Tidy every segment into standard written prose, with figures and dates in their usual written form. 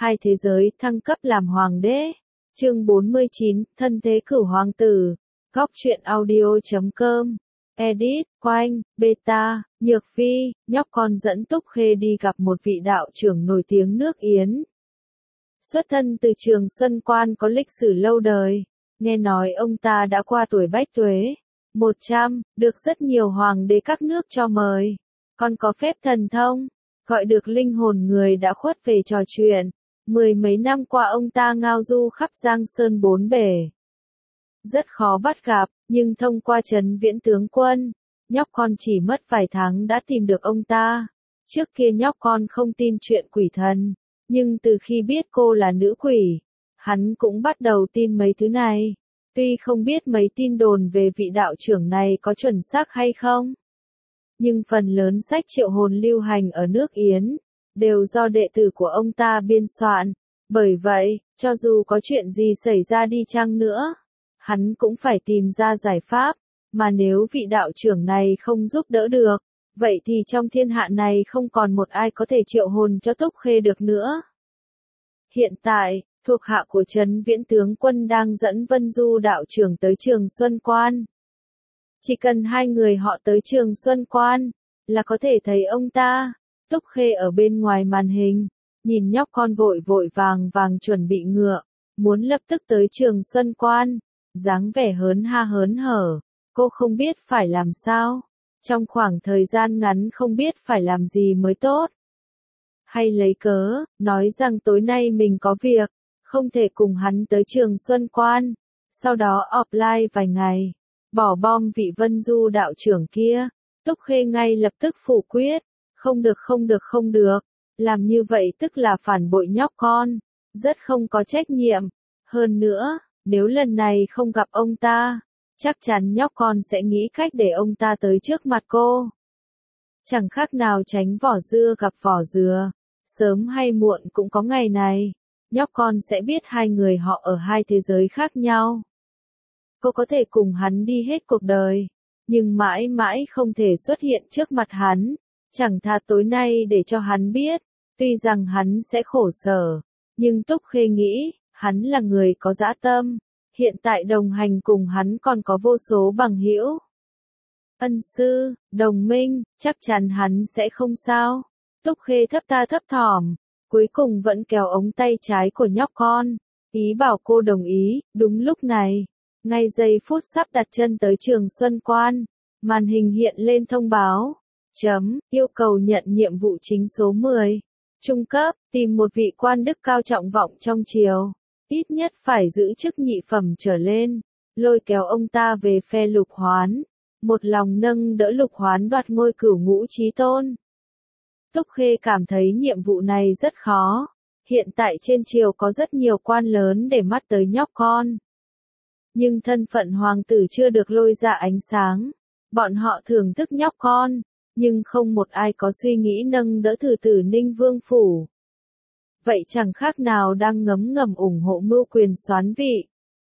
Hai thế giới thăng cấp làm hoàng đế. Chương 49, thân thế cửu hoàng tử. Góc truyện audio.com. Edit, Quanh, Beta, Nhược Phi, nhóc con dẫn Túc Khê đi gặp một vị đạo trưởng nổi tiếng nước Yến. Xuất thân từ Trường Xuân Quan có lịch sử lâu đời, nghe nói ông ta đã qua tuổi bách tuế, 100, được rất nhiều hoàng đế các nước cho mời, còn có phép thần thông, gọi được linh hồn người đã khuất về trò chuyện. Mười mấy năm qua ông ta ngao du khắp Giang Sơn bốn bể. Rất khó bắt gặp, nhưng thông qua Trấn Viễn tướng quân, nhóc con chỉ mất vài tháng đã tìm được ông ta. Trước kia nhóc con không tin chuyện quỷ thần, nhưng từ khi biết cô là nữ quỷ, hắn cũng bắt đầu tin mấy thứ này. Tuy không biết mấy tin đồn về vị đạo trưởng này có chuẩn xác hay không, nhưng phần lớn sách triệu hồn lưu hành ở nước Yến đều do đệ tử của ông ta biên soạn. Bởi vậy, cho dù có chuyện gì xảy ra đi chăng nữa, hắn cũng phải tìm ra giải pháp, mà nếu vị đạo trưởng này không giúp đỡ được, vậy thì trong thiên hạ này không còn một ai có thể triệu hồn cho Túc Khê được nữa. Hiện tại, thuộc hạ của Trấn Viễn tướng quân đang dẫn Vân Du đạo trưởng tới Trường Xuân Quan. Chỉ cần hai người họ tới Trường Xuân Quan, là có thể thấy ông ta. Túc Khê ở bên ngoài màn hình, nhìn nhóc con vội vội vàng vàng chuẩn bị ngựa, muốn lập tức tới Trường Xuân Quan, dáng vẻ hớn ha hớn hở, cô không biết phải làm sao, trong khoảng thời gian ngắn không biết phải làm gì mới tốt. Hay lấy cớ, nói rằng tối nay mình có việc, không thể cùng hắn tới Trường Xuân Quan, sau đó offline vài ngày, bỏ bom vị Vân Du đạo trưởng kia. Túc Khê ngay lập tức phủ quyết. Không được, làm như vậy tức là phản bội nhóc con, rất không có trách nhiệm. Hơn nữa, nếu lần này không gặp ông ta, chắc chắn nhóc con sẽ nghĩ cách để ông ta tới trước mặt cô. Chẳng khác nào tránh vỏ dưa gặp vỏ dừa, sớm hay muộn cũng có ngày này, nhóc con sẽ biết hai người họ ở hai thế giới khác nhau. Cô có thể cùng hắn đi hết cuộc đời, nhưng mãi mãi không thể xuất hiện trước mặt hắn. Chẳng thà tối nay để cho hắn biết, tuy rằng hắn sẽ khổ sở, nhưng Túc Khê nghĩ, hắn là người có dã tâm, hiện tại đồng hành cùng hắn còn có vô số bằng hữu. Ân sư, đồng minh, chắc chắn hắn sẽ không sao. Túc Khê thấp thỏm, cuối cùng vẫn kéo ống tay trái của nhóc con, ý bảo cô đồng ý. Đúng lúc này, ngay giây phút sắp đặt chân tới Trường Xuân Quan, màn hình hiện lên thông báo. Yêu cầu nhận nhiệm vụ chính số 10. Trung cấp, tìm một vị quan đức cao trọng vọng trong triều, ít nhất phải giữ chức nhị phẩm trở lên, lôi kéo ông ta về phe Lục Hoán, một lòng nâng đỡ Lục Hoán đoạt ngôi cửu ngũ chí tôn. Túc Khê cảm thấy nhiệm vụ này rất khó, hiện tại trên triều có rất nhiều quan lớn để mắt tới nhóc con. Nhưng thân phận hoàng tử chưa được lôi ra ánh sáng, bọn họ thưởng thức nhóc con, nhưng không một ai có suy nghĩ nâng đỡ thử tử Ninh Vương phủ. Vậy chẳng khác nào đang ngấm ngầm ủng hộ mưu quyền soán vị.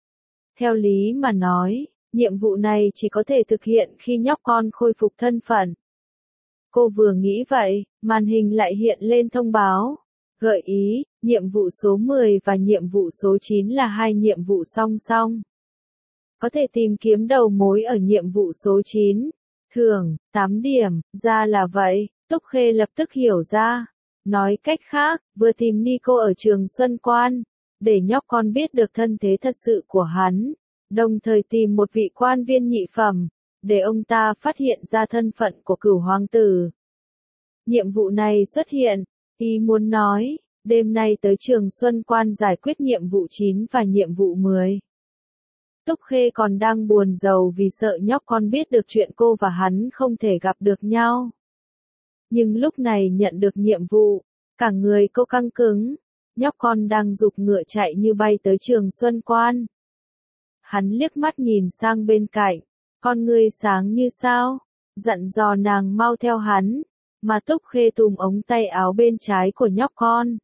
Theo lý mà nói, nhiệm vụ này chỉ có thể thực hiện khi nhóc con khôi phục thân phận. Cô vừa nghĩ vậy, màn hình lại hiện lên thông báo. Gợi ý, nhiệm vụ số 10 và nhiệm vụ số 9 là hai nhiệm vụ song song. Có thể tìm kiếm đầu mối ở nhiệm vụ số 9. Thưởng, 8 điểm, ra là vậy, Túc Khê lập tức hiểu ra. Nói cách khác, vừa tìm Nico ở Trường Xuân Quan, để nhóc con biết được thân thế thật sự của hắn, đồng thời tìm một vị quan viên nhị phẩm, để ông ta phát hiện ra thân phận của cửu hoàng tử. Nhiệm vụ này xuất hiện, ý muốn nói, đêm nay tới Trường Xuân Quan giải quyết nhiệm vụ 9 và nhiệm vụ 10. Túc Khê còn đang buồn rầu vì sợ nhóc con biết được chuyện cô và hắn không thể gặp được nhau. Nhưng lúc này nhận được nhiệm vụ, cả người cô căng cứng, nhóc con đang giục ngựa chạy như bay tới Trường Xuân Quan. Hắn liếc mắt nhìn sang bên cạnh, con ngươi sáng như sao, dặn dò nàng mau theo hắn, mà Túc Khê túm ống tay áo bên trái của nhóc con.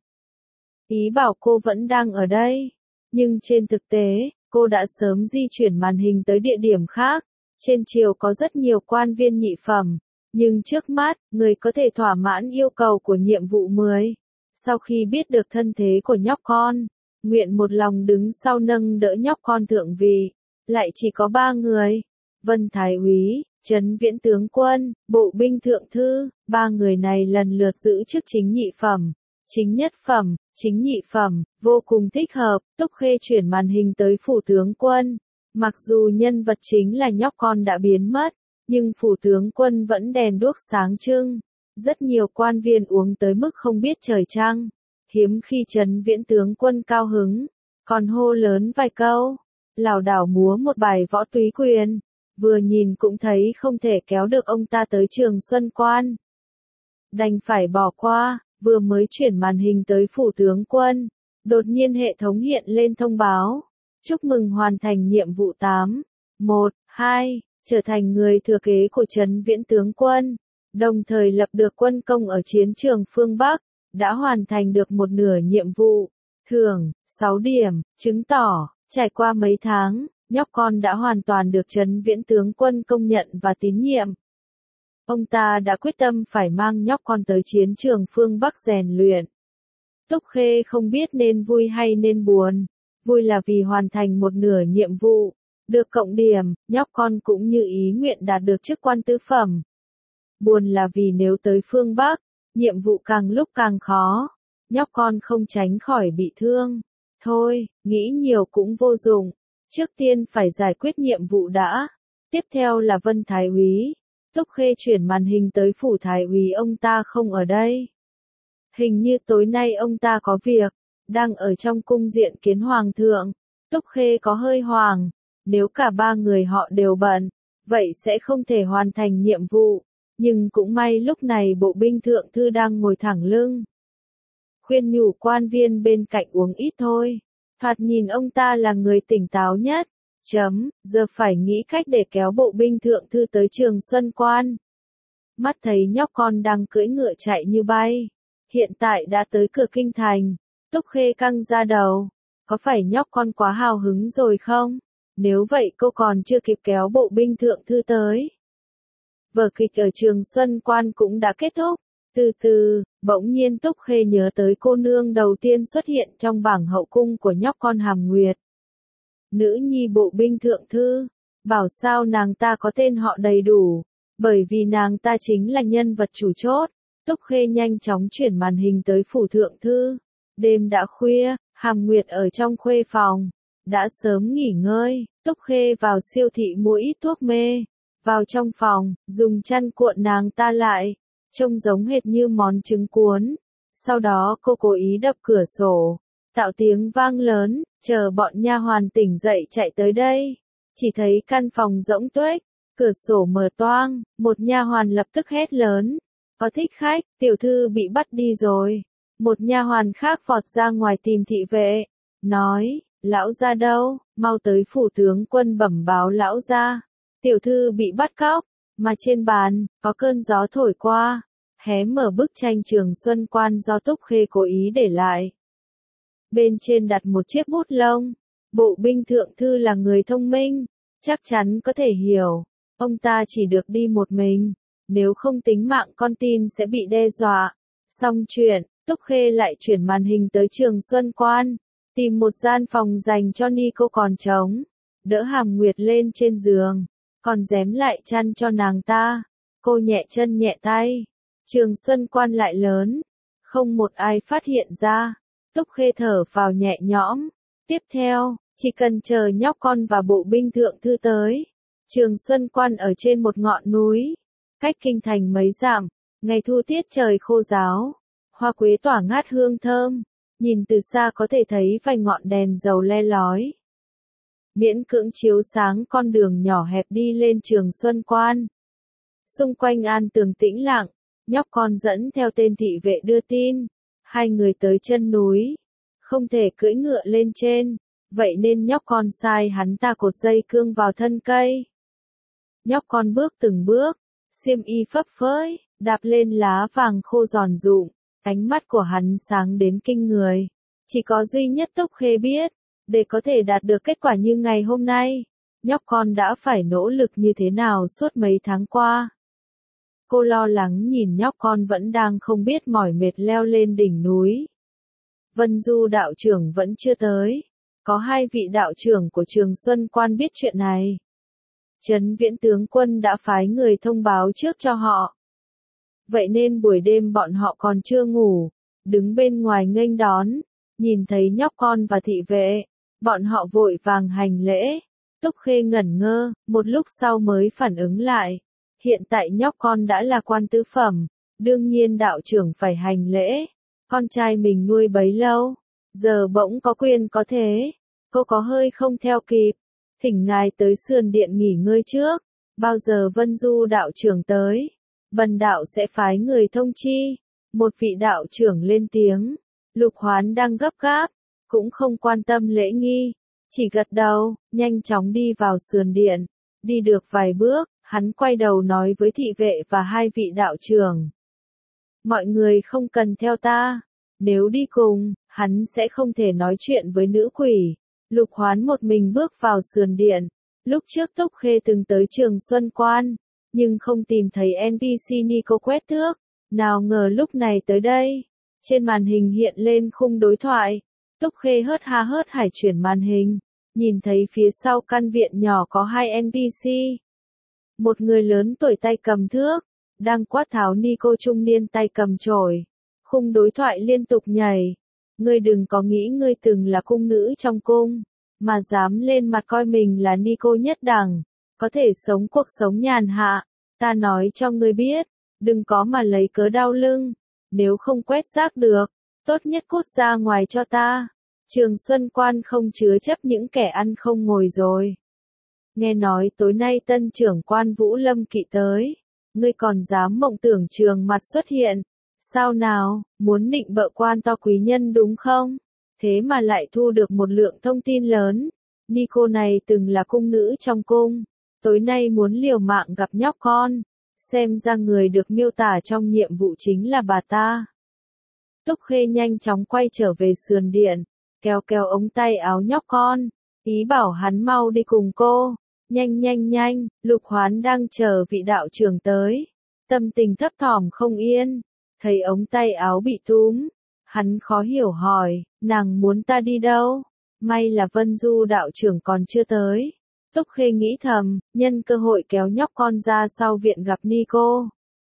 Ý bảo cô vẫn đang ở đây, nhưng trên thực tế, cô đã sớm di chuyển màn hình tới địa điểm khác. Trên triều có rất nhiều quan viên nhị phẩm, nhưng trước mắt, người có thể thỏa mãn yêu cầu của nhiệm vụ 10 Sau khi biết được thân thế của nhóc con, nguyện một lòng đứng sau nâng đỡ nhóc con thượng vị, lại chỉ có 3 người. Vân Thái úy, Trấn Viễn tướng quân, Bộ binh thượng thư, 3 người này lần lượt giữ chức chính nhị phẩm, chính nhất phẩm, chính nhị phẩm, vô cùng thích hợp. Túc Khê chuyển màn hình tới phủ tướng quân. Mặc dù nhân vật chính là nhóc con đã biến mất, nhưng phủ tướng quân vẫn đèn đuốc sáng trưng. Rất nhiều quan viên uống tới mức không biết trời trăng. Hiếm khi Trấn Viễn tướng quân cao hứng, còn hô lớn vài câu, lảo đảo múa một bài võ túy quyền. Vừa nhìn cũng thấy không thể kéo được ông ta tới Trường Xuân Quan. Đành phải bỏ qua, vừa mới chuyển màn hình tới phủ tướng quân. Đột nhiên hệ thống hiện lên thông báo. Chúc mừng hoàn thành nhiệm vụ 8, 1, 2, trở thành người thừa kế của Trấn Viễn tướng quân. Đồng thời lập được quân công ở chiến trường phương Bắc. Đã hoàn thành được một nửa nhiệm vụ. Thưởng, 6 điểm, chứng tỏ, trải qua mấy tháng, nhóc con đã hoàn toàn được Trấn Viễn tướng quân công nhận và tín nhiệm. Ông ta đã quyết tâm phải mang nhóc con tới chiến trường phương Bắc rèn luyện. Túc Khê không biết nên vui hay nên buồn. Vui là vì hoàn thành một nửa nhiệm vụ, được cộng điểm, nhóc con cũng như ý nguyện đạt được chức quan tứ phẩm. Buồn là vì nếu tới phương Bắc, nhiệm vụ càng lúc càng khó, nhóc con không tránh khỏi bị thương. Thôi, nghĩ nhiều cũng vô dụng, trước tiên phải giải quyết nhiệm vụ đã. Tiếp theo là Vân Thái úy. Túc Khê chuyển màn hình tới phủ Thái úy, ông ta không ở đây. Hình như tối nay ông ta có việc, đang ở trong cung diện kiến hoàng thượng. Túc Khê có hơi hoảng, nếu cả 3 người họ đều bận, vậy sẽ không thể hoàn thành nhiệm vụ. Nhưng cũng may lúc này bộ binh thượng thư đang ngồi thẳng lưng. Khuyên nhủ quan viên bên cạnh uống ít thôi. Thoạt nhìn ông ta là người tỉnh táo nhất. Giờ phải nghĩ cách để kéo bộ binh thượng thư tới Trường Xuân Quan. Mắt thấy nhóc con đang cưỡi ngựa chạy như bay. Hiện tại đã tới cửa kinh thành. Túc Khê căng ra đầu. Có phải nhóc con quá hào hứng rồi không? Nếu vậy cô còn chưa kịp kéo bộ binh thượng thư tới. Vở kịch ở Trường Xuân Quan cũng đã kết thúc. Từ từ, bỗng nhiên Túc Khê nhớ tới cô nương đầu tiên xuất hiện trong bảng hậu cung của nhóc con Hàm Nguyệt. Nữ nhi bộ binh thượng thư. Bảo sao nàng ta có tên họ đầy đủ. Bởi vì nàng ta chính là nhân vật chủ chốt. Túc Khê nhanh chóng chuyển màn hình tới phủ thượng thư. Đêm đã khuya, Hàm Nguyệt ở trong khuê phòng. Đã sớm nghỉ ngơi, Túc Khê vào siêu thị mua ít thuốc mê. Vào trong phòng, dùng chăn cuộn nàng ta lại. Trông giống hệt như món trứng cuốn. Sau đó cô cố ý đập cửa sổ. Tạo tiếng vang lớn, chờ bọn nha hoàn tỉnh dậy chạy tới đây. Chỉ thấy căn phòng rỗng tuếch, cửa sổ mở toang, một nha hoàn lập tức hét lớn. Có thích khách, tiểu thư bị bắt đi rồi. Một nha hoàn khác vọt ra ngoài tìm thị vệ. Nói, lão gia đâu, mau tới phủ tướng quân bẩm báo lão gia. Tiểu thư bị bắt cóc, mà trên bàn, có cơn gió thổi qua. Hé mở bức tranh Trường Xuân Quan do Túc Khê cố ý để lại. Bên trên đặt một chiếc bút lông. Bộ binh thượng thư là người thông minh, chắc chắn có thể hiểu. Ông ta chỉ được đi một mình. Nếu không tính mạng con tin sẽ bị đe dọa. Xong chuyện, Túc Khê lại chuyển màn hình tới Trường Xuân Quan. Tìm một gian phòng dành cho Nico còn trống. Đỡ Hàm Nguyệt lên trên giường. Còn rém lại chăn cho nàng ta. Cô nhẹ chân nhẹ tay. Trường Xuân Quan lại lớn. Không một ai phát hiện ra. Túc Khê thở phào nhẹ nhõm. Tiếp theo, chỉ cần chờ nhóc con và bộ binh thượng thư tới. Trường Xuân Quan ở trên một ngọn núi. Cách kinh thành mấy dặm. Ngày thu tiết trời khô ráo. Hoa quế tỏa ngát hương thơm. Nhìn từ xa có thể thấy vài ngọn đèn dầu le lói. Miễn cưỡng chiếu sáng con đường nhỏ hẹp đi lên Trường Xuân Quan. Xung quanh an tường tĩnh lặng, nhóc con dẫn theo tên thị vệ đưa tin. 2 người tới chân núi, không thể cưỡi ngựa lên trên, vậy nên nhóc con sai hắn ta cột dây cương vào thân cây. Nhóc con bước từng bước, xiêm y phấp phới, đạp lên lá vàng khô giòn rụm, ánh mắt của hắn sáng đến kinh người. Chỉ có duy nhất Túc Khê biết, để có thể đạt được kết quả như ngày hôm nay, nhóc con đã phải nỗ lực như thế nào suốt mấy tháng qua. Cô lo lắng nhìn nhóc con vẫn đang không biết mỏi mệt leo lên đỉnh núi. Vân Du đạo trưởng vẫn chưa tới. Có 2 vị đạo trưởng của Trường Xuân Quan biết chuyện này. Trấn Viễn tướng quân đã phái người thông báo trước cho họ. Vậy nên buổi đêm bọn họ còn chưa ngủ, đứng bên ngoài nghênh đón, nhìn thấy nhóc con và thị vệ, bọn họ vội vàng hành lễ. Túc Khê ngẩn ngơ, một lúc sau mới phản ứng lại. Hiện tại nhóc con đã là quan tứ phẩm, đương nhiên đạo trưởng phải hành lễ. Con trai mình nuôi bấy lâu, giờ bỗng có quyền có thế. Cô có hơi không theo kịp. Thỉnh ngài tới sườn điện nghỉ ngơi trước. Bao giờ Vân Du đạo trưởng tới, bần đạo sẽ phái người thông chi. Một vị đạo trưởng lên tiếng. Lục Hoán đang gấp gáp, cũng không quan tâm lễ nghi, chỉ gật đầu, nhanh chóng đi vào sườn điện. Đi được vài bước, hắn quay đầu nói với thị vệ và 2 vị đạo trưởng. Mọi người không cần theo ta. Nếu đi cùng, hắn sẽ không thể nói chuyện với nữ quỷ. Lục Hoán một mình bước vào sườn điện. Lúc trước Túc Khê từng tới Trường Xuân Quan, nhưng không tìm thấy NPC Nico quét thước. Nào ngờ lúc này tới đây. Trên màn hình hiện lên khung đối thoại. Túc Khê hớt ha hớt hải chuyển màn hình. Nhìn thấy phía sau căn viện nhỏ có 2 NPC. Một người lớn tuổi tay cầm thước, đang quát tháo Nico trung niên tay cầm chổi. Khung đối thoại liên tục nhảy. Ngươi đừng có nghĩ ngươi từng là cung nữ trong cung, mà dám lên mặt coi mình là Nico nhất đẳng, có thể sống cuộc sống nhàn hạ. Ta nói cho ngươi biết, đừng có mà lấy cớ đau lưng. Nếu không quét rác được, tốt nhất cút ra ngoài cho ta. Trường Xuân Quan không chứa chấp những kẻ ăn không ngồi rồi. Nghe nói tối nay tân trưởng quan Vũ Lâm Kỵ tới. Ngươi còn dám mộng tưởng trường mặt xuất hiện. Sao nào, muốn định bợ quan to quý nhân đúng không? Thế mà lại thu được một lượng thông tin lớn. Nico này từng là cung nữ trong cung. Tối nay muốn liều mạng gặp nhóc con. Xem ra người được miêu tả trong nhiệm vụ chính là bà ta. Túc Khê nhanh chóng quay trở về sườn điện. Kéo kéo ống tay áo nhóc con. Ý bảo hắn mau đi cùng cô. Nhanh nhanh nhanh, Lục Hoán đang chờ vị đạo trưởng tới. Tâm tình thấp thỏm không yên. Thấy ống tay áo bị túm. Hắn khó hiểu hỏi, nàng muốn ta đi đâu? May là Vân Du đạo trưởng còn chưa tới. Túc Khê nghĩ thầm, nhân cơ hội kéo nhóc con ra sau viện gặp Nico.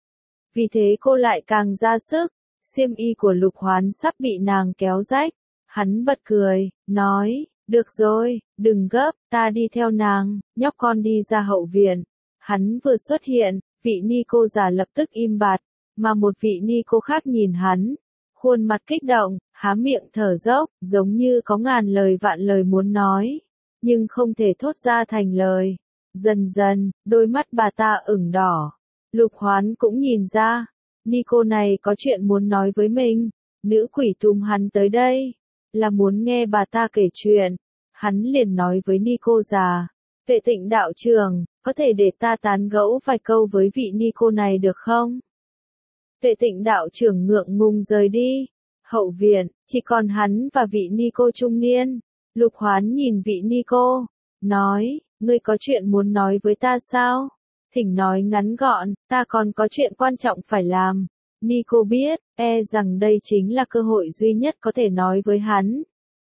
Vì thế cô lại càng ra sức. Xiêm y của Lục Hoán sắp bị nàng kéo rách. Hắn bật cười, nói, được rồi, đừng gấp, ta đi theo nàng. Nhóc con đi ra hậu viện. Hắn vừa xuất hiện, vị Nico già lập tức im bặt, mà một vị Nico khác nhìn hắn. Khuôn mặt kích động, há miệng thở dốc, giống như có ngàn lời vạn lời muốn nói, nhưng không thể thốt ra thành lời. Dần dần, đôi mắt bà ta ửng đỏ. Lục Hoán cũng nhìn ra, Nico này có chuyện muốn nói với mình. Nữ quỷ túm hắn tới đây, là muốn nghe bà ta kể chuyện. Hắn liền nói với Nico già, Vệ Tịnh đạo trưởng, có thể để ta tán gẫu vài câu với vị Nico này được không? Vệ Tịnh đạo trưởng ngượng ngùng rời đi. Hậu viện, chỉ còn hắn và vị Nico trung niên. Lục Hoán nhìn vị Nico, nói, ngươi có chuyện muốn nói với ta sao? Thỉnh nói ngắn gọn, ta còn có chuyện quan trọng phải làm. Nico biết, rằng đây chính là cơ hội duy nhất có thể nói với hắn.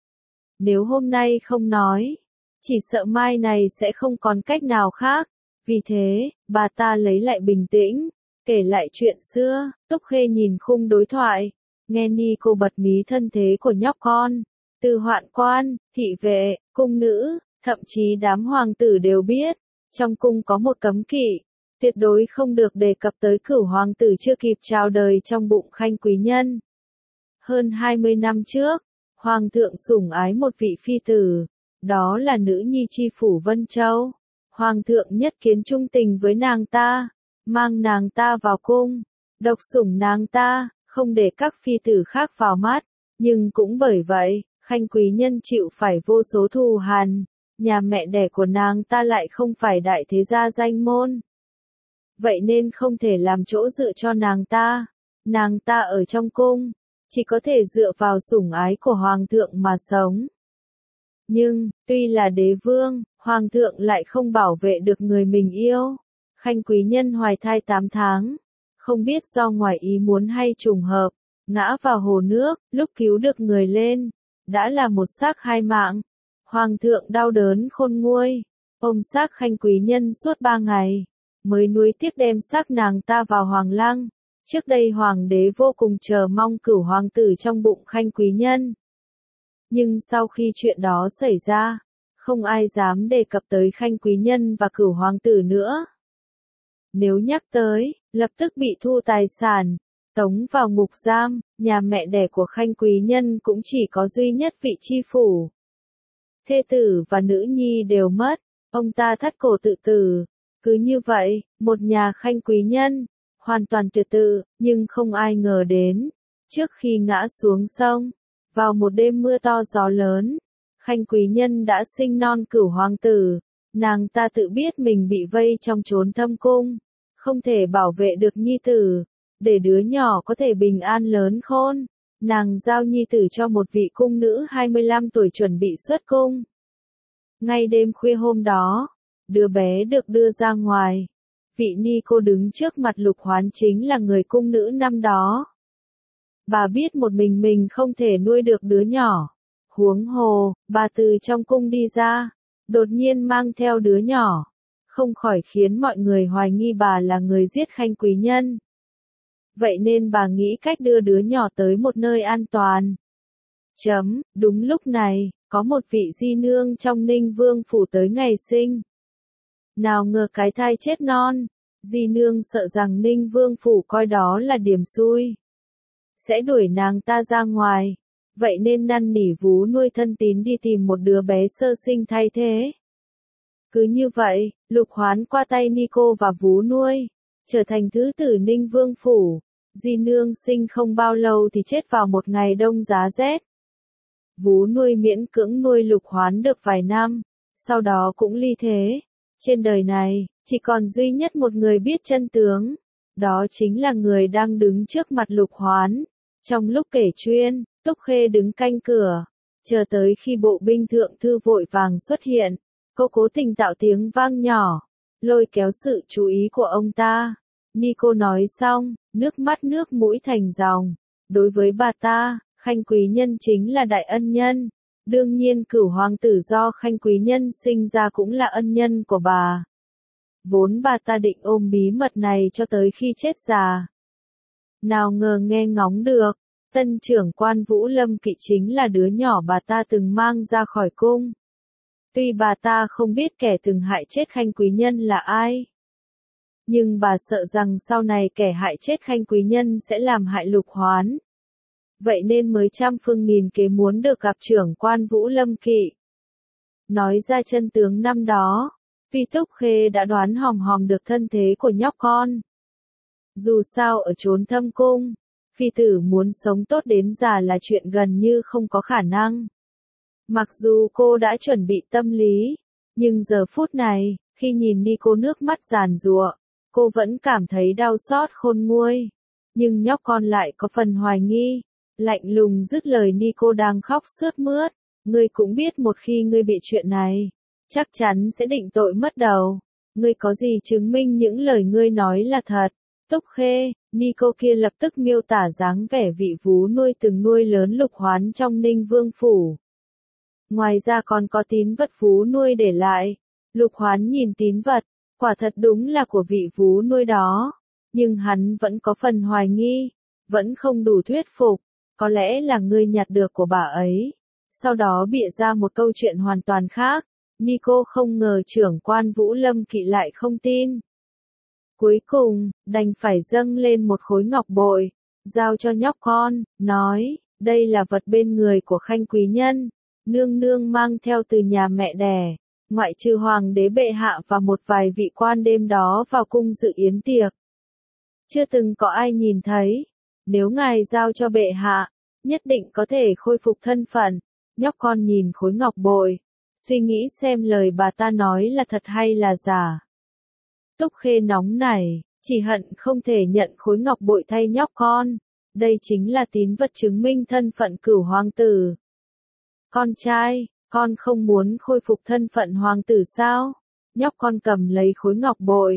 Nếu hôm nay không nói, chỉ sợ mai này sẽ không còn cách nào khác. Vì thế, bà ta lấy lại bình tĩnh, kể lại chuyện xưa. Túc Khê nhìn khung đối thoại, nghe Nico bật mí thân thế của nhóc con. Từ hoạn quan, thị vệ, cung nữ, thậm chí đám hoàng tử đều biết. Trong cung có một cấm kỵ, tuyệt đối không được đề cập tới cửu hoàng tử chưa kịp chào đời trong bụng Khanh quý nhân. Hơn 20 năm trước, hoàng thượng sủng ái một vị phi tử, đó là nữ nhi chi phủ Vân Châu. Hoàng thượng nhất kiến trung tình với nàng ta, mang nàng ta vào cung, độc sủng nàng ta, không để các phi tử khác vào mắt, nhưng cũng bởi vậy, Khanh quý nhân chịu phải vô số thù hằn. Nhà mẹ đẻ của nàng ta lại không phải đại thế gia danh môn. Vậy nên không thể làm chỗ dựa cho nàng ta. Nàng ta ở trong cung, chỉ có thể dựa vào sủng ái của hoàng thượng mà sống. Nhưng, tuy là đế vương, hoàng thượng lại không bảo vệ được người mình yêu. Khanh quý nhân hoài thai 8 tháng, không biết do ngoài ý muốn hay trùng hợp, ngã vào hồ nước, lúc cứu được người lên, đã là một xác hai mạng. Hoàng thượng đau đớn khôn nguôi, ôm xác Khanh Quý Nhân suốt 3 ngày, mới nuối tiếc đem xác nàng ta vào hoàng lăng. Trước đây hoàng đế vô cùng chờ mong cửu hoàng tử trong bụng Khanh Quý Nhân. Nhưng sau khi chuyện đó xảy ra, không ai dám đề cập tới Khanh Quý Nhân và cửu hoàng tử nữa. Nếu nhắc tới, lập tức bị thu tài sản, tống vào ngục giam, nhà mẹ đẻ của Khanh Quý Nhân cũng chỉ có duy nhất vị chi phủ. Thê tử và nữ nhi đều mất, ông ta thắt cổ tự tử. Cứ như vậy, một nhà Khanh Quý Nhân, hoàn toàn tuyệt tự, nhưng không ai ngờ đến. Trước khi ngã xuống sông, vào một đêm mưa to gió lớn, Khanh Quý Nhân đã sinh non cửu hoàng tử. Nàng ta tự biết mình bị vây trong chốn thâm cung, không thể bảo vệ được nhi tử, để đứa nhỏ có thể bình an lớn khôn. Nàng giao nhi tử cho một vị cung nữ 25 tuổi chuẩn bị xuất cung. Ngay đêm khuya hôm đó, đứa bé được đưa ra ngoài. Vị ni cô đứng trước mặt Lục Hoán chính là người cung nữ năm đó. Bà biết một mình không thể nuôi được đứa nhỏ. Huống hồ, bà từ trong cung đi ra, đột nhiên mang theo đứa nhỏ, không khỏi khiến mọi người hoài nghi bà là người giết Khanh Quý Nhân. Vậy nên bà nghĩ cách đưa đứa nhỏ tới một nơi an toàn. Đúng lúc này, có một vị di nương trong Ninh Vương phủ tới ngày sinh. Nào ngờ cái thai chết non, di nương sợ rằng Ninh Vương phủ coi đó là điểm xui, sẽ đuổi nàng ta ra ngoài. Vậy nên năn nỉ vú nuôi thân tín đi tìm một đứa bé sơ sinh thay thế. Cứ như vậy, Lục Hoán qua tay Nico và vú nuôi, trở thành thứ tử Ninh Vương phủ. Di nương sinh không bao lâu thì chết vào một ngày đông giá rét. Vú nuôi miễn cưỡng nuôi Lục Hoán được vài năm, sau đó cũng ly thế. Trên đời này, chỉ còn duy nhất một người biết chân tướng, đó chính là người đang đứng trước mặt Lục Hoán. Trong lúc kể chuyện, Túc Khê đứng canh cửa, chờ tới khi bộ binh thượng thư vội vàng xuất hiện, cô cố tình tạo tiếng vang nhỏ, lôi kéo sự chú ý của ông ta. Nico nói xong, nước mắt nước mũi thành dòng. Đối với bà ta, Khanh Quý Nhân chính là đại ân nhân. Đương nhiên cửu hoàng tử do Khanh Quý Nhân sinh ra cũng là ân nhân của bà. Vốn bà ta định ôm bí mật này cho tới khi chết già. Nào ngờ nghe ngóng được, tân trưởng quan Vũ Lâm Kỵ chính là đứa nhỏ bà ta từng mang ra khỏi cung. Tuy bà ta không biết kẻ từng hại chết Khanh Quý Nhân là ai, nhưng bà sợ rằng sau này kẻ hại chết Khanh Quý Nhân sẽ làm hại Lục Hoán. Vậy nên mới trăm phương nghìn kế muốn được gặp trưởng quan Vũ Lâm Kỵ. Nói ra chân tướng năm đó, Phi Túc Khê đã đoán hòm hòm được thân thế của nhóc con. Dù sao ở chốn thâm cung, phi tử muốn sống tốt đến già là chuyện gần như không có khả năng. Mặc dù cô đã chuẩn bị tâm lý, nhưng giờ phút này, khi nhìn Nico nước mắt giàn giụa, cô vẫn cảm thấy đau xót khôn nguôi. Nhưng nhóc con lại có phần hoài nghi, lạnh lùng dứt lời Nico đang khóc sướt mướt. Ngươi cũng biết một khi ngươi bị chuyện này, chắc chắn sẽ định tội mất đầu. Ngươi có gì chứng minh những lời ngươi nói là thật? Túc Khê, Nico kia lập tức miêu tả dáng vẻ vị vú nuôi từng nuôi lớn Lục Hoán trong Ninh Vương phủ. Ngoài ra còn có tín vật vú nuôi để lại. Lục Hoán nhìn tín vật, quả thật đúng là của vị vú nuôi đó, nhưng hắn vẫn có phần hoài nghi, vẫn không đủ thuyết phục. Có lẽ là ngươi nhặt được của bà ấy, sau đó bịa ra một câu chuyện hoàn toàn khác. Nico không ngờ trưởng quan Vũ Lâm Kỵ lại không tin. Cuối cùng, đành phải dâng lên một khối ngọc bội, giao cho nhóc con, nói, đây là vật bên người của Khanh Quý Nhân, nương nương mang theo từ nhà mẹ đẻ, ngoại trừ hoàng đế bệ hạ và một vài vị quan đêm đó vào cung dự yến tiệc. Chưa từng có ai nhìn thấy, nếu ngài giao cho bệ hạ, nhất định có thể khôi phục thân phận. Nhóc con nhìn khối ngọc bội, suy nghĩ xem lời bà ta nói là thật hay là giả. Túc Khê nóng nảy, chỉ hận không thể nhận khối ngọc bội thay nhóc con. Đây chính là tín vật chứng minh thân phận cửu hoàng tử. Con trai, con không muốn khôi phục thân phận hoàng tử sao? Nhóc con cầm lấy khối ngọc bội,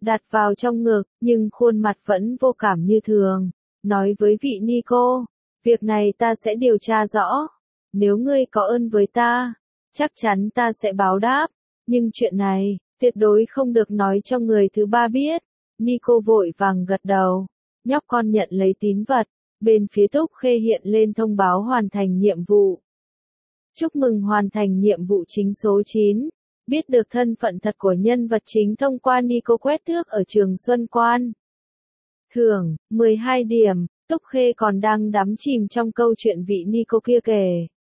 đặt vào trong ngực, nhưng khuôn mặt vẫn vô cảm như thường, nói với vị Nico, việc này ta sẽ điều tra rõ, nếu ngươi có ơn với ta, chắc chắn ta sẽ báo đáp, nhưng chuyện này, tuyệt đối không được nói cho người thứ ba biết. Nico vội vàng gật đầu, nhóc con nhận lấy tín vật, bên phía Túc Khê hiện lên thông báo hoàn thành nhiệm vụ. Chúc mừng hoàn thành nhiệm vụ chính số 9. Biết được thân phận thật của nhân vật chính thông qua Nico quét thước ở trường Xuân Quan. Thưởng, 12 điểm, Túc Khê còn đang đắm chìm trong câu chuyện vị Nico kia kể.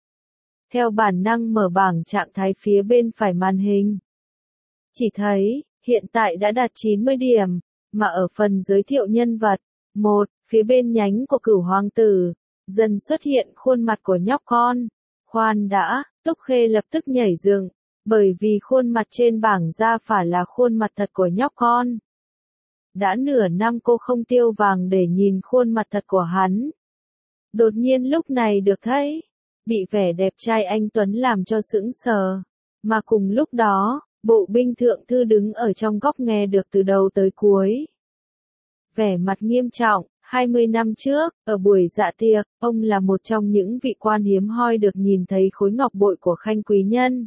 Theo bản năng mở bảng trạng thái phía bên phải màn hình. Chỉ thấy, hiện tại đã đạt 90 điểm, mà ở phần giới thiệu nhân vật, phía bên nhánh của Cửu Hoàng tử, dần xuất hiện khuôn mặt của nhóc con. Khoan đã, Túc Khê lập tức nhảy dựng, bởi vì khuôn mặt trên bảng ra phải là khuôn mặt thật của nhóc con. Đã nửa năm cô không tiêu vàng để nhìn khuôn mặt thật của hắn. Đột nhiên lúc này được thấy, bị vẻ đẹp trai anh Tuấn làm cho sững sờ. Mà cùng lúc đó, Bộ binh thượng thư đứng ở trong góc nghe được từ đầu tới cuối. Vẻ mặt nghiêm trọng, 20 năm trước, ở buổi dạ tiệc, ông là một trong những vị quan hiếm hoi được nhìn thấy khối ngọc bội của Khanh quý nhân.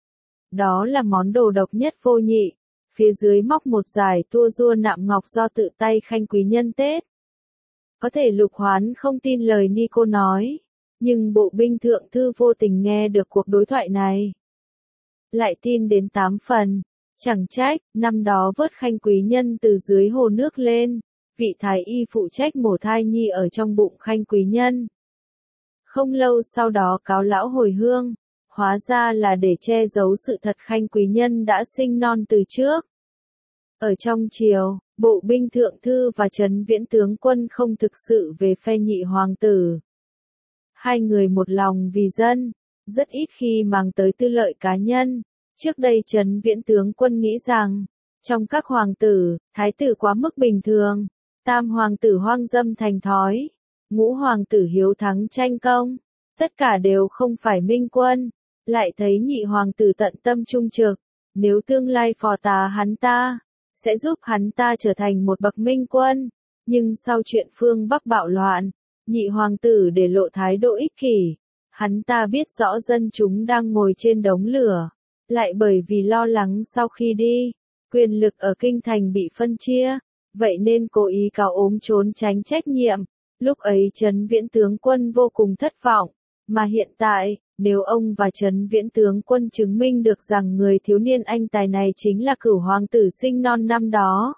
Đó là món đồ độc nhất vô nhị. Phía dưới móc một dải tua rua nạm ngọc do tự tay Khanh quý nhân tết. Có thể Lục Hoán không tin lời Nico nói, nhưng bộ binh thượng thư vô tình nghe được cuộc đối thoại này. Lại tin đến 8 phần, chẳng trách, năm đó vớt Khanh quý nhân từ dưới hồ nước lên, vị thái y phụ trách mổ thai nhi ở trong bụng Khanh quý nhân. Không lâu sau đó cáo lão hồi hương, hóa ra là để che giấu sự thật Khanh quý nhân đã sinh non từ trước. Ở trong triều, bộ binh thượng thư và Trấn Viễn tướng quân không thực sự về phe nhị hoàng tử. Hai người một lòng vì dân, rất ít khi mang tới tư lợi cá nhân. Trước đây Trấn Viễn tướng quân nghĩ rằng, trong các hoàng tử, thái tử quá mức bình thường, tam hoàng tử hoang dâm thành thói, ngũ hoàng tử hiếu thắng tranh công, tất cả đều không phải minh quân. Lại thấy nhị hoàng tử tận tâm trung trực, nếu tương lai phò tá hắn ta, sẽ giúp hắn ta trở thành một bậc minh quân. Nhưng sau chuyện phương Bắc bạo loạn, nhị hoàng tử để lộ thái độ ích kỷ. Hắn ta biết rõ dân chúng đang ngồi trên đống lửa, lại bởi vì lo lắng sau khi đi, quyền lực ở kinh thành bị phân chia, vậy nên cố ý cáo ốm trốn tránh trách nhiệm. Lúc ấy Trấn Viễn tướng quân vô cùng thất vọng, mà hiện tại, nếu ông và Trấn Viễn tướng quân chứng minh được rằng người thiếu niên anh tài này chính là Cửu hoàng tử sinh non năm đó.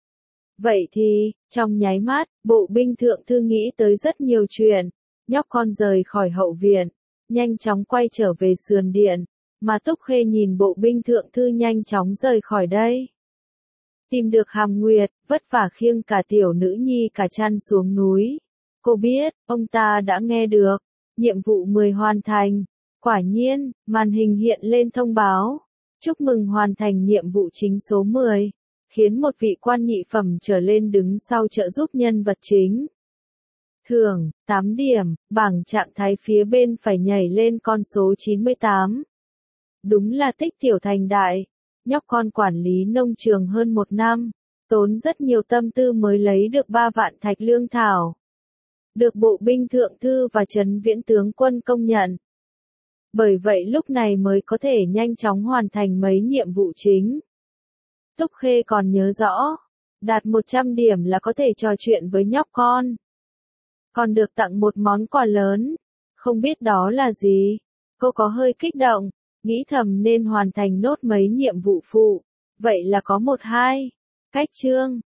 Vậy thì, trong nháy mắt, bộ binh thượng thư nghĩ tới rất nhiều chuyện. Nhóc con rời khỏi hậu viện, nhanh chóng quay trở về sườn điện, mà Túc Khê nhìn bộ binh thượng thư nhanh chóng rời khỏi đây. Tìm được Hàm Nguyệt, vất vả khiêng cả tiểu nữ nhi cả chăn xuống núi. Cô biết, ông ta đã nghe được, nhiệm vụ 10 hoàn thành. Quả nhiên, màn hình hiện lên thông báo. Chúc mừng hoàn thành nhiệm vụ chính số 10, khiến một vị quan nhị phẩm trở lên đứng sau trợ giúp nhân vật chính. Thưởng, 8 điểm, bảng trạng thái phía bên phải nhảy lên con số 98. Đúng là tích tiểu thành đại. Nhóc con quản lý nông trường hơn 1 năm, tốn rất nhiều tâm tư mới lấy được 3 vạn thạch lương thảo. Được bộ binh thượng thư và Trấn Viễn tướng quân công nhận. Bởi vậy lúc này mới có thể nhanh chóng hoàn thành mấy nhiệm vụ chính. Túc Khê còn nhớ rõ, đạt 100 điểm là có thể trò chuyện với nhóc con. Còn được tặng một món quà lớn, không biết đó là gì. Cô có hơi kích động, nghĩ thầm nên hoàn thành nốt mấy nhiệm vụ phụ. Vậy là có 1-2 cách chương.